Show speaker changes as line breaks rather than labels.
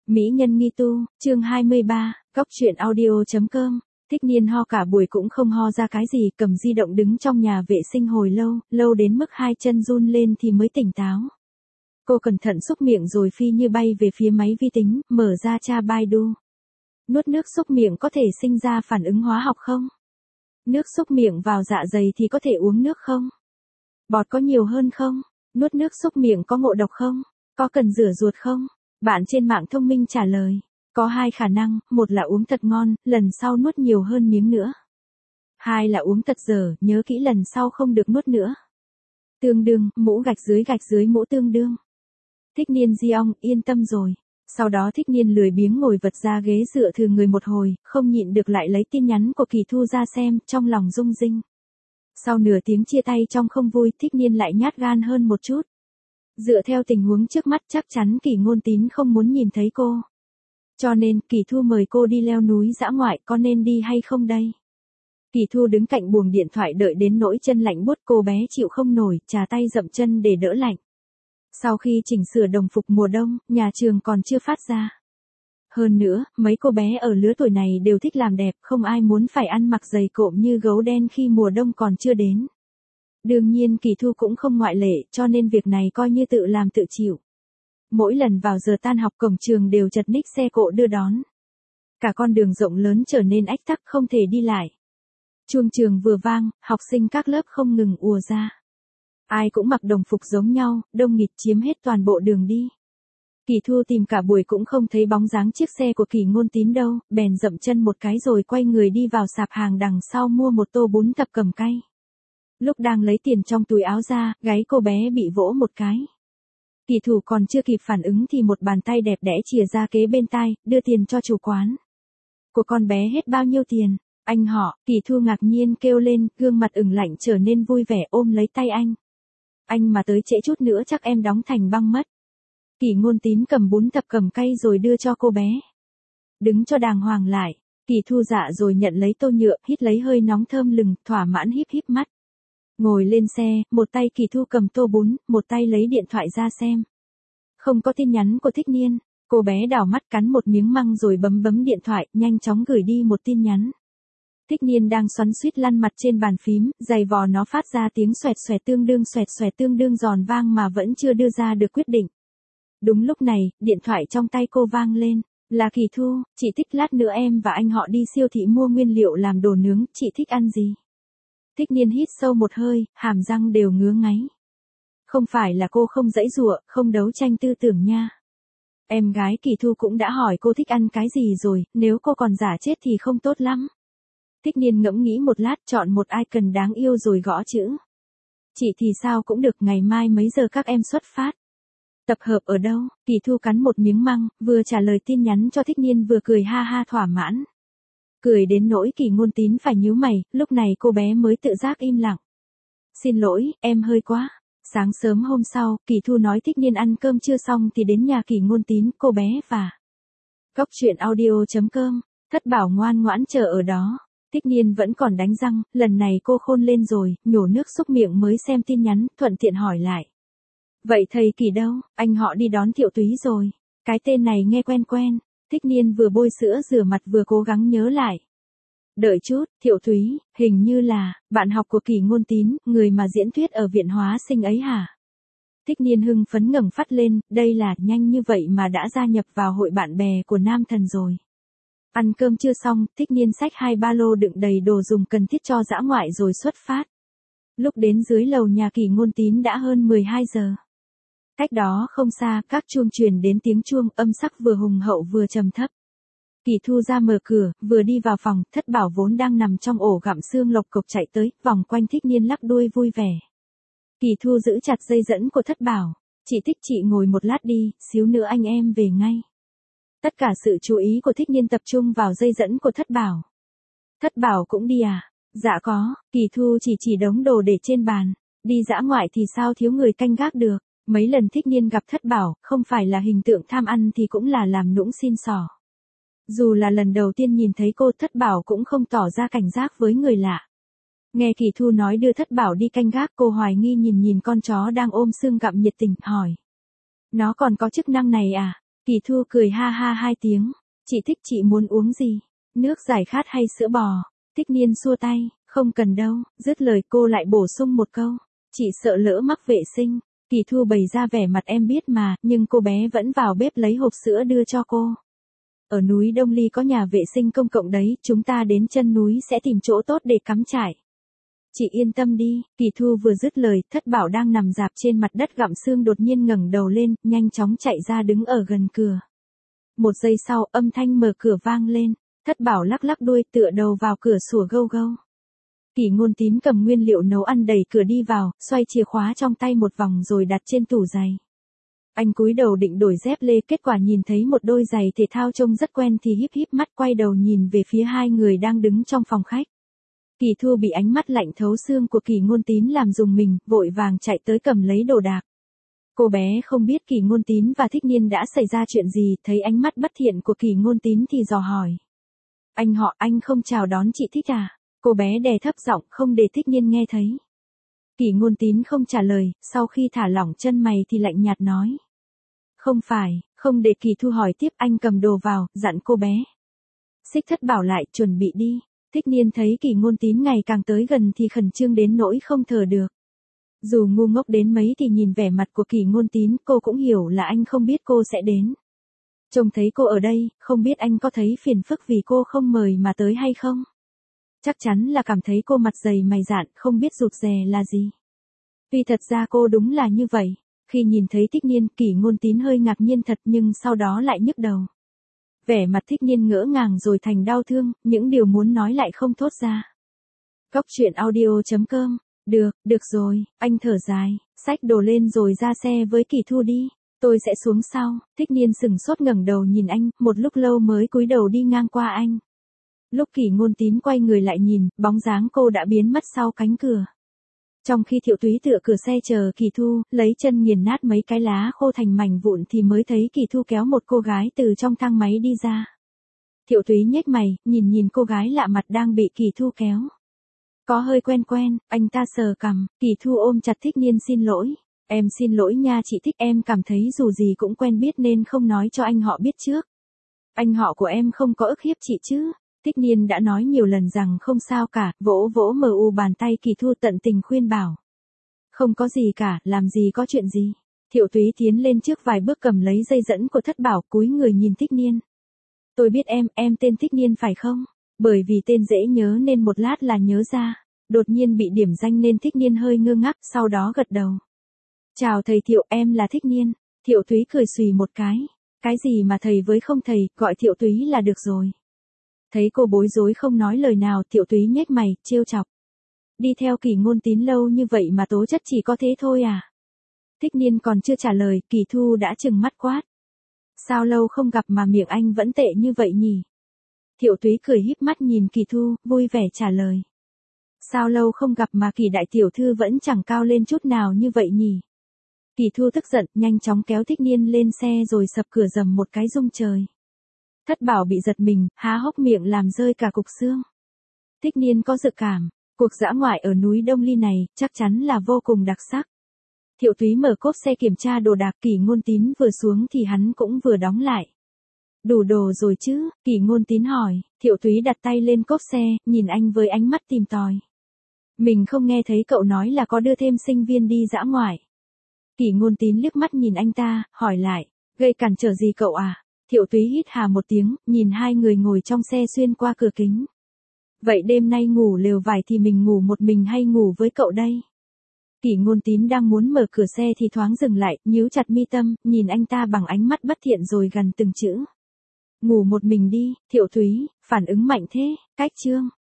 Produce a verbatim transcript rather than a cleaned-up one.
Mỹ nhân nghi tu, chương hai mươi ba, góc truyện audio.com. Thích Niên ho cả buổi cũng không ho ra cái gì, cầm di động đứng trong nhà vệ sinh hồi lâu, lâu đến mức hai chân run lên thì mới tỉnh táo. Cô cẩn thận xúc miệng rồi phi như bay về phía máy vi tính, mở ra tra Baidu. Nuốt nước xúc miệng có thể sinh ra phản ứng hóa học không? Nước xúc miệng vào dạ dày thì có thể uống nước không? Bọt có nhiều hơn không? Nuốt nước xúc miệng có ngộ độc không? Có cần rửa ruột không? Bạn trên mạng thông minh trả lời. Có hai khả năng, một là uống thật ngon, lần sau nuốt nhiều hơn miếng nữa. Hai là uống thật dở, nhớ kỹ lần sau không được nuốt nữa. Tương đương, mũ gạch dưới gạch dưới mũ tương đương. Thích Niên di ong, yên tâm rồi. Sau đó Thích Niên lười biếng ngồi vật ra ghế dựa thừ người một hồi, không nhịn được lại lấy tin nhắn của Kỳ Thu ra xem, trong lòng rung rinh. Sau nửa tiếng chia tay trong không vui, Thích Niên lại nhát gan hơn một chút. Dựa theo tình huống trước mắt chắc chắn Kỳ Ngôn Tín không muốn nhìn thấy cô. Cho nên, Kỳ Thu mời cô đi leo núi dã ngoại, có nên đi hay không đây? Kỳ Thu đứng cạnh buồng điện thoại đợi đến nỗi chân lạnh buốt, cô bé chịu không nổi, chà tay dậm chân để đỡ lạnh. Sau khi chỉnh sửa đồng phục mùa đông, nhà trường còn chưa phát ra. Hơn nữa, mấy cô bé ở lứa tuổi này đều thích làm đẹp, không ai muốn phải ăn mặc dày cộm như gấu đen khi mùa đông còn chưa đến. Đương nhiên Kỳ Thu cũng không ngoại lệ, cho nên việc này coi như tự làm tự chịu. Mỗi lần vào giờ tan học cổng trường đều chật ních xe cộ đưa đón. Cả con đường rộng lớn trở nên ách tắc không thể đi lại. Chuông trường vừa vang, học sinh các lớp không ngừng ùa ra. Ai cũng mặc đồng phục giống nhau, đông nghịt chiếm hết toàn bộ đường đi. Kỳ Thu tìm cả buổi cũng không thấy bóng dáng chiếc xe của Kỳ Ngôn Tín đâu, bèn dậm chân một cái rồi quay người đi vào sạp hàng đằng sau mua một tô bún thập cẩm cay. Lúc đang lấy tiền trong túi áo ra, gáy cô bé bị vỗ một cái. Kỳ Thủ còn chưa kịp phản ứng thì một bàn tay đẹp đẽ chìa ra kế bên tai, đưa tiền cho chủ quán. Của con bé hết bao nhiêu tiền? Anh họ, Kỳ Thu ngạc nhiên kêu lên, gương mặt ửng lạnh trở nên vui vẻ ôm lấy tay anh. Anh mà tới trễ chút nữa chắc em đóng thành băng mất. Kỳ Ngôn Tín cầm bún thập cẩm cay rồi đưa cho cô bé. Đứng cho đàng hoàng lại. Kỳ Thu dạ rồi nhận lấy tô nhựa, hít lấy hơi nóng thơm lừng, thỏa mãn híp híp mắt. Ngồi lên xe, một tay Kỳ Thu cầm tô bún, một tay lấy điện thoại ra xem. Không có tin nhắn của Thích Niên, cô bé đảo mắt cắn một miếng măng rồi bấm bấm điện thoại, nhanh chóng gửi đi một tin nhắn. Thích Niên đang xoắn xuýt lăn mặt trên bàn phím, giày vò nó phát ra tiếng xoẹt xoẹt tương đương xoẹt xoẹt tương đương giòn vang mà vẫn chưa đưa ra được quyết định. Đúng lúc này, điện thoại trong tay cô vang lên, là Kỳ Thu, chị thích lát nữa em và anh họ đi siêu thị mua nguyên liệu làm đồ nướng, chị thích ăn gì? Thích Niên hít sâu một hơi, hàm răng đều ngứa ngáy. Không phải là cô không giãy giụa, không đấu tranh tư tưởng nha. Em gái Kỳ Thu cũng đã hỏi cô thích ăn cái gì rồi, nếu cô còn giả chết thì không tốt lắm. Thích Niên ngẫm nghĩ một lát, chọn một icon đáng yêu rồi gõ chữ. Chị thì sao cũng được, ngày mai mấy giờ các em xuất phát? Tập hợp ở đâu? Kỳ Thu cắn một miếng măng, vừa trả lời tin nhắn cho Thích Niên vừa cười ha ha thỏa mãn. Cười đến nỗi Kỳ Ngôn Tín phải nhíu mày, lúc này cô bé mới tự giác im lặng. Xin lỗi, em hơi quá. Sáng sớm hôm sau, Kỳ Thu nói Thích Niên ăn cơm chưa xong thì đến nhà Kỳ Ngôn Tín, cô bé và góc truyện audio.com. Thất Bảo ngoan ngoãn chờ ở đó. Thích Niên vẫn còn đánh răng, lần này cô khôn lên rồi, nhổ nước xúc miệng mới xem tin nhắn, thuận tiện hỏi lại. Vậy thầy Kỳ đâu? Anh họ đi đón Thiệu Túy rồi. Cái tên này nghe quen quen. Thích Niên vừa bôi sữa rửa mặt vừa cố gắng nhớ lại. Đợi chút, Thiệu Túy, hình như là bạn học của Kỳ Ngôn Tín, người mà diễn thuyết ở viện hóa sinh ấy hả? Thích Niên hưng phấn ngẩng phát lên, đây là nhanh như vậy mà đã gia nhập vào hội bạn bè của Nam Thần rồi. Ăn cơm chưa xong, Thích Niên xách hai ba lô đựng đầy đồ dùng cần thiết cho dã ngoại rồi xuất phát. Lúc đến dưới lầu nhà Kỳ Ngôn Tín đã hơn mười hai giờ. Cách đó không xa, các chuông truyền đến tiếng chuông, âm sắc vừa hùng hậu vừa trầm thấp. Kỳ Thu ra mở cửa, vừa đi vào phòng, Thất Bảo vốn đang nằm trong ổ gặm xương lộc cộc chạy tới, vòng quanh Thích Niên lắc đuôi vui vẻ. Kỳ Thu giữ chặt dây dẫn của Thất Bảo, chị Thích chị ngồi một lát đi, xíu nữa anh em về ngay. Tất cả sự chú ý của Thích Niên tập trung vào dây dẫn của Thất Bảo. Thất Bảo cũng đi à? Dạ có, Kỳ Thu chỉ chỉ đống đồ để trên bàn, đi dã ngoại thì sao thiếu người canh gác được. Mấy lần Thích Niên gặp Thất Bảo, không phải là hình tượng tham ăn thì cũng là làm nũng xin xỏ. Dù là lần đầu tiên nhìn thấy cô, Thất Bảo cũng không tỏ ra cảnh giác với người lạ. Nghe Kỳ Thu nói đưa Thất Bảo đi canh gác, cô hoài nghi nhìn nhìn con chó đang ôm xương gặm nhiệt tình, hỏi. Nó còn có chức năng này à? Kỳ Thu cười ha ha hai tiếng. Chị thích, chị muốn uống gì? Nước giải khát hay sữa bò? Thích Niên xua tay, không cần đâu, dứt lời cô lại bổ sung một câu. Chị sợ lỡ mắc vệ sinh. Kỳ Thu bày ra vẻ mặt em biết mà, nhưng cô bé vẫn vào bếp lấy hộp sữa đưa cho cô. Ở núi Đông Ly có nhà vệ sinh công cộng đấy, chúng ta đến chân núi sẽ tìm chỗ tốt để cắm trại. Chị yên tâm đi. Kỳ Thu vừa dứt lời, Thất Bảo đang nằm rạp trên mặt đất gặm xương đột nhiên ngẩng đầu lên, nhanh chóng chạy ra đứng ở gần cửa. Một giây sau, âm thanh mở cửa vang lên, Thất Bảo lắc lắc đuôi tựa đầu vào cửa sủa gâu gâu. Kỷ Ngôn Tín cầm nguyên liệu nấu ăn đẩy cửa đi vào, xoay chìa khóa trong tay một vòng rồi đặt trên tủ giày. Anh cúi đầu định đổi dép lê, kết quả nhìn thấy một đôi giày thể thao trông rất quen thì híp híp mắt quay đầu nhìn về phía hai người đang đứng trong phòng khách. Kỳ Thu bị ánh mắt lạnh thấu xương của Kỷ Ngôn Tín làm rùng mình, vội vàng chạy tới cầm lấy đồ đạc. Cô bé không biết Kỷ Ngôn Tín và Thích Niên đã xảy ra chuyện gì, thấy ánh mắt bất thiện của Kỷ Ngôn Tín thì dò hỏi. Anh họ, anh không chào đón chị Thích à? Cô bé đè thấp giọng không để Thích Niên nghe thấy. Kỷ Ngôn Tín không trả lời, sau khi thả lỏng chân mày thì lạnh nhạt nói. Không phải, không để Kỳ Thu hỏi tiếp, anh cầm đồ vào, dặn cô bé. Xích Thất Bảo lại, chuẩn bị đi. Thích Niên thấy Kỷ Ngôn Tín ngày càng tới gần thì khẩn trương đến nỗi không thở được. Dù ngu ngốc đến mấy thì nhìn vẻ mặt của Kỷ Ngôn Tín, cô cũng hiểu là anh không biết cô sẽ đến. Trông thấy cô ở đây, không biết anh có thấy phiền phức vì cô không mời mà tới hay không? Chắc chắn là cảm thấy cô mặt dày mày dạn, không biết rụt rè là gì. Vì thật ra cô đúng là như vậy. Khi nhìn thấy Thích Niên, Kỷ Ngôn Tín hơi ngạc nhiên thật nhưng sau đó lại nhức đầu. Vẻ mặt Thích Niên ngỡ ngàng rồi thành đau thương, những điều muốn nói lại không thốt ra. Cóc truyện audio chấm com. Được, được rồi, anh thở dài, xách đồ lên rồi ra xe với Kỳ Thu đi. Tôi sẽ xuống sau. Thích Niên sừng sốt ngẩng đầu nhìn anh, một lúc lâu mới cúi đầu đi ngang qua anh. Lúc Kỷ Ngôn Tín quay người lại nhìn, bóng dáng cô đã biến mất sau cánh cửa. Trong khi Thiệu Túy tựa cửa xe chờ Kỳ Thu, lấy chân nghiền nát mấy cái lá khô thành mảnh vụn thì mới thấy Kỳ Thu kéo một cô gái từ trong thang máy đi ra. Thiệu Túy nhếch mày, nhìn nhìn cô gái lạ mặt đang bị Kỳ Thu kéo. Có hơi quen quen, anh ta sờ cằm, Kỳ Thu ôm chặt Thích Niên xin lỗi. Em xin lỗi nha chị Thích, em cảm thấy dù gì cũng quen biết nên không nói cho anh họ biết trước. Anh họ của em không có ức hiếp chị chứ? Thích Niên đã nói nhiều lần rằng không sao cả, vỗ vỗ mờ u bàn tay Kỳ Thu tận tình khuyên bảo. Không có gì cả, làm gì có chuyện gì. Thiệu Túy tiến lên trước vài bước cầm lấy dây dẫn của Thất Bảo, cúi người nhìn Thích Niên. Tôi biết em, em tên Thích Niên phải không? Bởi vì tên dễ nhớ nên một lát là nhớ ra. Đột nhiên bị điểm danh nên Thích Niên hơi ngơ ngác, sau đó gật đầu. Chào thầy Thiệu, em là Thích Niên. Thiệu Túy cười xùy một cái. Cái gì mà thầy với không thầy, gọi Thiệu Túy là được rồi. Thấy cô bối rối không nói lời nào, Thiệu Túy nhếch mày, trêu chọc. Đi theo Kỷ Ngôn Tín lâu như vậy mà tố chất chỉ có thế thôi à? Thích Niên còn chưa trả lời, Kỳ Thu đã trừng mắt quát. Sao lâu không gặp mà miệng anh vẫn tệ như vậy nhỉ? Thiệu Túy cười híp mắt nhìn Kỳ Thu, vui vẻ trả lời. Sao lâu không gặp mà Kỳ đại tiểu thư vẫn chẳng cao lên chút nào như vậy nhỉ? Kỳ Thu tức giận, nhanh chóng kéo Thích Niên lên xe rồi sập cửa rầm một cái rung trời. Thất Bảo bị giật mình, há hốc miệng làm rơi cả cục xương. Thích Niên có dự cảm, cuộc dã ngoại ở núi Đông Ly này chắc chắn là vô cùng đặc sắc. Thiệu Túy mở cốp xe kiểm tra đồ đạc, Kỷ Ngôn Tín vừa xuống thì hắn cũng vừa đóng lại. Đủ đồ rồi chứ? Kỷ Ngôn Tín hỏi. Thiệu Túy đặt tay lên cốp xe, nhìn anh với ánh mắt tìm tòi. Mình không nghe thấy cậu nói là có đưa thêm sinh viên đi dã ngoại. Kỷ Ngôn Tín liếc mắt nhìn anh ta, hỏi lại, gây cản trở gì cậu à? Thiệu Túy hít hà một tiếng, nhìn hai người ngồi trong xe xuyên qua cửa kính. Vậy đêm nay ngủ lều vải thì mình ngủ một mình hay ngủ với cậu đây? Kỷ Ngôn Tín đang muốn mở cửa xe thì thoáng dừng lại, nhíu chặt mi tâm, nhìn anh ta bằng ánh mắt bất thiện rồi gằn từng chữ. Ngủ một mình đi. Thiệu Túy, phản ứng mạnh thế, cách chương.